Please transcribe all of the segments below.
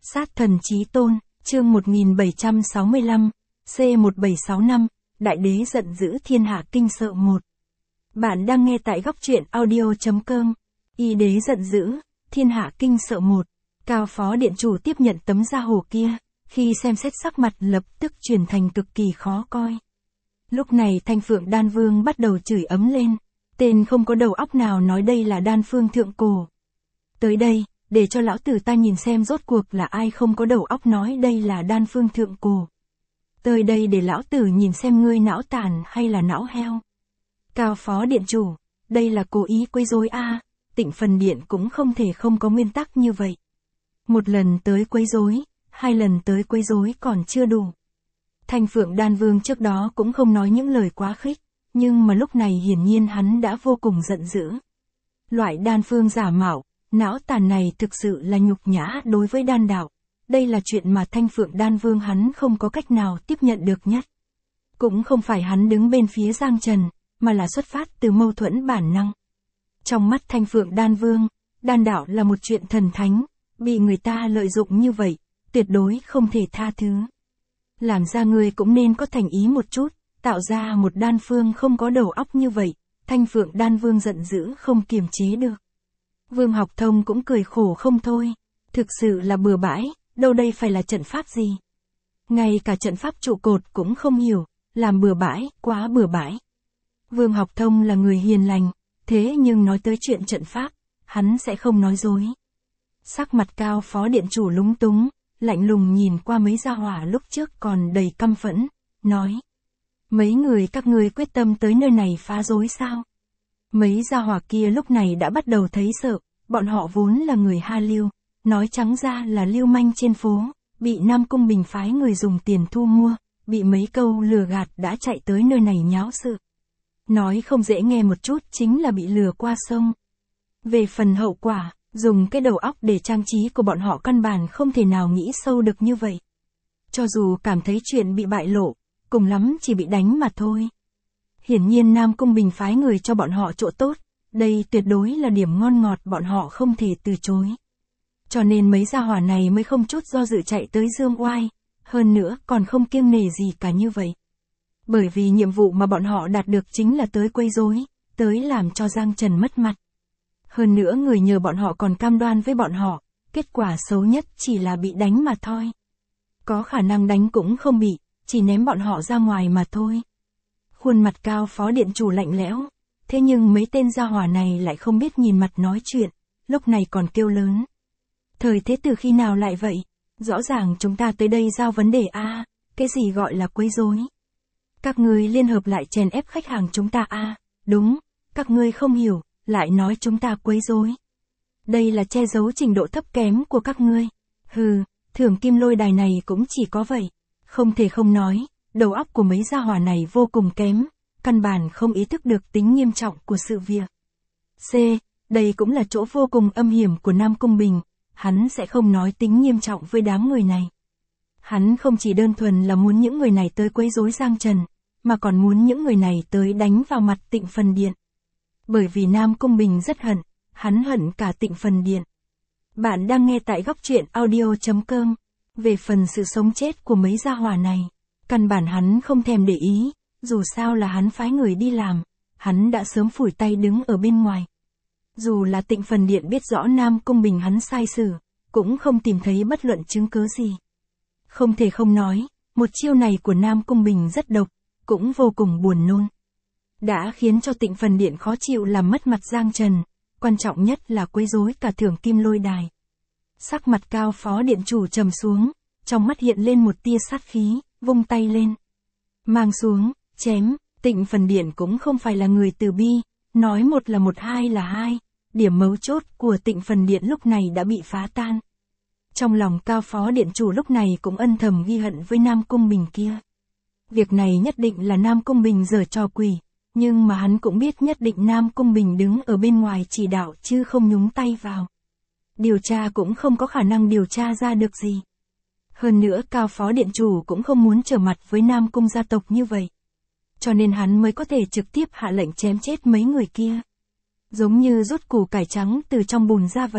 Sát thần chí tôn, chương 1765, C1765, Đại đế giận dữ thiên hạ kinh sợ 1. Bạn đang nghe tại góc truyện audio.com. Y đế giận dữ, thiên hạ kinh sợ 1. Cao phó điện chủ tiếp nhận tấm da hổ kia, khi xem xét sắc mặt lập tức chuyển thành cực kỳ khó coi. Lúc này Thanh Phượng Đan Vương bắt đầu chửi ấm lên, tên không có đầu óc nào nói đây là đan phương thượng cổ. Tới đây, để cho lão tử ta nhìn xem rốt cuộc là ai không có đầu óc nói đây là đan phương thượng cổ. Tới đây để lão tử nhìn xem ngươi não tàn hay là não heo. Cao phó điện chủ, đây là cố ý quấy rối a, Tịnh Phần Điện cũng không thể không có nguyên tắc như vậy. Một lần tới quấy rối, hai lần tới quấy rối còn chưa đủ. Thanh Phượng Đan Vương trước đó cũng không nói những lời quá khích, nhưng mà lúc này hiển nhiên hắn đã vô cùng giận dữ. Loại đan phương giả mạo, não tàn này thực sự là nhục nhã đối với đan đạo. Đây là chuyện mà Thanh Phượng Đan Vương hắn không có cách nào tiếp nhận được nhất. Cũng không phải hắn đứng bên phía Giang Trần, mà là xuất phát từ mâu thuẫn bản năng. Trong mắt Thanh Phượng Đan Vương, đan đạo là một chuyện thần thánh, bị người ta lợi dụng như vậy, tuyệt đối không thể tha thứ. Làm ra người cũng nên có thành ý một chút, tạo ra một đan phương không có đầu óc như vậy. Thanh Phượng Đan Vương giận dữ không kiềm chế được. Vương Học Thông cũng cười khổ không thôi. Thực sự là bừa bãi, đâu đây phải là trận pháp gì. Ngay cả trận pháp trụ cột cũng không hiểu, làm bừa bãi, quá bừa bãi. Vương Học Thông là người hiền lành, thế nhưng nói tới chuyện trận pháp, hắn sẽ không nói dối. Sắc mặt Cao phó điện chủ lúng túng, lạnh lùng nhìn qua mấy gia hỏa lúc trước còn đầy căm phẫn, nói. Mấy người các ngươi quyết tâm tới nơi này phá rối sao? Mấy gia hỏa kia lúc này đã bắt đầu thấy sợ, bọn họ vốn là người Ha Liêu, nói trắng ra là lưu manh trên phố, bị Nam Cung Bình phái người dùng tiền thu mua, bị mấy câu lừa gạt đã chạy tới nơi này nháo sự. Nói không dễ nghe một chút chính là bị lừa qua sông. Về phần hậu quả, dùng cái đầu óc để trang trí của bọn họ căn bản không thể nào nghĩ sâu được như vậy. Cho dù cảm thấy chuyện bị bại lộ, cùng lắm chỉ bị đánh mà thôi. Hiển nhiên Nam Cung Bình phái người cho bọn họ chỗ tốt, đây tuyệt đối là điểm ngon ngọt bọn họ không thể từ chối. Cho nên mấy gia hỏa này mới không chút do dự chạy tới dương oai, hơn nữa còn không kiêng nể gì cả như vậy. Bởi vì nhiệm vụ mà bọn họ đạt được chính là tới quấy rối, tới làm cho Giang Trần mất mặt. Hơn nữa người nhờ bọn họ còn cam đoan với bọn họ, kết quả xấu nhất chỉ là bị đánh mà thôi. Có khả năng đánh cũng không bị, chỉ ném bọn họ ra ngoài mà thôi. Khuôn mặt Cao phó điện chủ lạnh lẽo, thế nhưng mấy tên gia hỏa này lại không biết nhìn mặt nói chuyện, lúc này còn kêu lớn. Thời thế từ khi nào lại vậy? Rõ ràng chúng ta tới đây giao vấn đề a, cái gì gọi là quấy rối? Các ngươi liên hợp lại chèn ép khách hàng chúng ta a, đúng, các ngươi không hiểu, lại nói chúng ta quấy rối. Đây là che giấu trình độ thấp kém của các ngươi. Hừ, Thưởng Kim Lôi Đài này cũng chỉ có vậy. Không thể không nói, đầu óc của mấy gia hỏa này vô cùng kém, căn bản không ý thức được tính nghiêm trọng của sự việc. C. Đây cũng là chỗ vô cùng âm hiểm của Nam Cung Bình, hắn sẽ không nói tính nghiêm trọng với đám người này. Hắn không chỉ đơn thuần là muốn những người này tới quấy rối Giang Trần, mà còn muốn những người này tới đánh vào mặt Tịnh Phần Điện. Bởi vì Nam Cung Bình rất hận, hắn hận cả Tịnh Phần Điện. Bạn đang nghe tại góc truyện audio.com. Về phần sự sống chết của mấy gia hỏa này, căn bản hắn không thèm để ý, dù sao là hắn phái người đi làm, hắn đã sớm phủi tay đứng ở bên ngoài. Dù là Tịnh Phần Điện biết rõ Nam Cung Bình hắn sai xử, cũng không tìm thấy bất luận chứng cứ gì. Không thể không nói, một chiêu này của Nam Cung Bình rất độc, cũng vô cùng buồn nôn. Đã khiến cho Tịnh Phần Điện khó chịu làm mất mặt Giang Trần, quan trọng nhất là quấy rối cả Thưởng Kim Lôi Đài. Sắc mặt Cao phó điện chủ trầm xuống, trong mắt hiện lên một tia sát khí, vung tay lên. Mang xuống, chém, Tịnh Phần Điện cũng không phải là người từ bi, nói một là một hai là hai, điểm mấu chốt của Tịnh Phần Điện lúc này đã bị phá tan. Trong lòng Cao phó điện chủ lúc này cũng âm thầm ghi hận với Nam Cung Bình kia. Việc này nhất định là Nam Cung Bình giở trò quỷ, nhưng mà hắn cũng biết nhất định Nam Cung Bình đứng ở bên ngoài chỉ đạo chứ không nhúng tay vào. Điều tra cũng không có khả năng điều tra ra được gì. Hơn nữa Cao phó điện chủ cũng không muốn trở mặt với Nam Cung gia tộc như vậy. Cho nên hắn mới có thể trực tiếp hạ lệnh chém chết mấy người kia. Giống như rút củ cải trắng từ trong bùn ra vậy.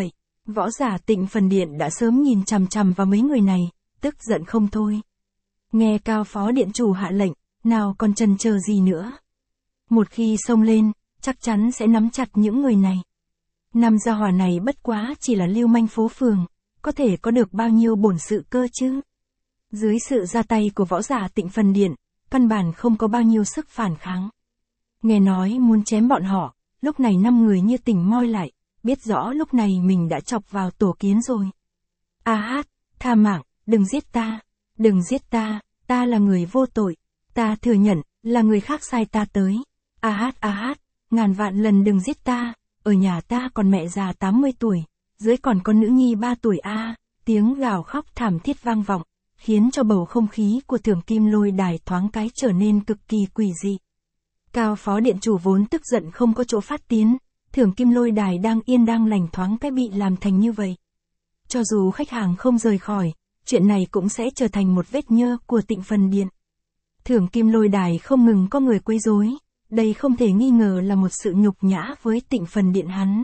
Võ giả Tịnh Phần Điện đã sớm nhìn chằm chằm vào mấy người này, tức giận không thôi. Nghe Cao Phó Điện Chủ hạ lệnh, nào còn chần chờ gì nữa. Một khi xông lên, chắc chắn sẽ nắm chặt những người này. Năm gia hỏa này bất quá chỉ là lưu manh phố phường, có thể có được bao nhiêu bổn sự cơ chứ. Dưới sự ra tay của võ giả Tịnh Phần Điện, căn bản không có bao nhiêu sức phản kháng. Nghe nói muốn chém bọn họ, lúc này 5 người như tỉnh moi lại, biết rõ lúc này mình đã chọc vào tổ kiến rồi. A hát, tha mạng, đừng giết ta, đừng giết ta, ta là người vô tội, ta thừa nhận, là người khác sai ta tới. A hát, ngàn vạn lần đừng giết ta, ở nhà ta còn mẹ già 80 tuổi, dưới còn con nữ nhi 3 tuổi a. Tiếng gào khóc thảm thiết vang vọng, khiến cho bầu không khí của Thưởng Kim Lôi Đài thoáng cái trở nên cực kỳ quỷ dị. Cao Phó Điện Chủ vốn tức giận không có chỗ phát tiến, Thưởng Kim Lôi Đài đang yên đang lành thoáng cái bị làm thành như vậy. Cho dù khách hàng không rời khỏi, chuyện này cũng sẽ trở thành một vết nhơ của Tịnh Phần Điện. Thưởng Kim Lôi Đài không ngừng có người quấy rối, đây không thể nghi ngờ là một sự nhục nhã với Tịnh Phần Điện hắn.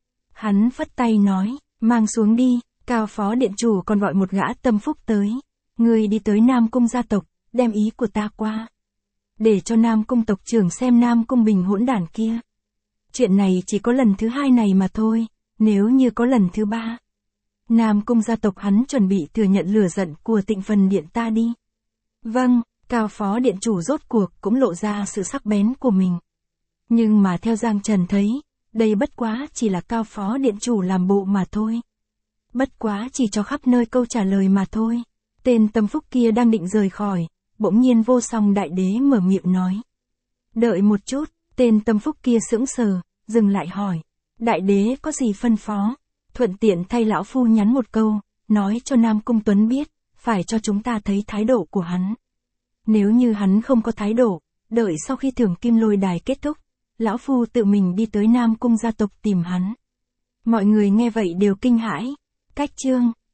Hắn phất tay nói, mang xuống đi, Cao Phó Điện Chủ còn gọi một gã tâm phúc tới. Người đi tới Nam Cung gia tộc, đem ý của ta qua. Để cho Nam Cung tộc trưởng xem Nam Cung Bình hỗn đản kia. Chuyện này chỉ có lần thứ 2 này mà thôi, nếu như có lần thứ 3. Nam Cung gia tộc hắn chuẩn bị thừa nhận lửa giận của Tịnh Phần Điện ta đi. Vâng, Cao Phó Điện Chủ rốt cuộc cũng lộ ra sự sắc bén của mình. Nhưng mà theo Giang Trần thấy, đây bất quá chỉ là Cao Phó Điện Chủ làm bộ mà thôi. Bất quá chỉ cho khắp nơi câu trả lời mà thôi. Tên tâm phúc kia đang định rời khỏi, bỗng nhiên Vô Song Đại Đế mở miệng nói. Đợi một chút, tên tâm phúc kia sững sờ, dừng lại hỏi. Đại Đế có gì phân phó? Thuận tiện thay lão phu nhắn một câu, nói cho Nam Cung Tuấn biết, phải cho chúng ta thấy thái độ của hắn. Nếu như hắn không có thái độ, đợi sau khi Thưởng Kim Lôi Đài kết thúc, lão phu tự mình đi tới Nam Cung gia tộc tìm hắn. Mọi người nghe vậy đều kinh hãi. Cách chương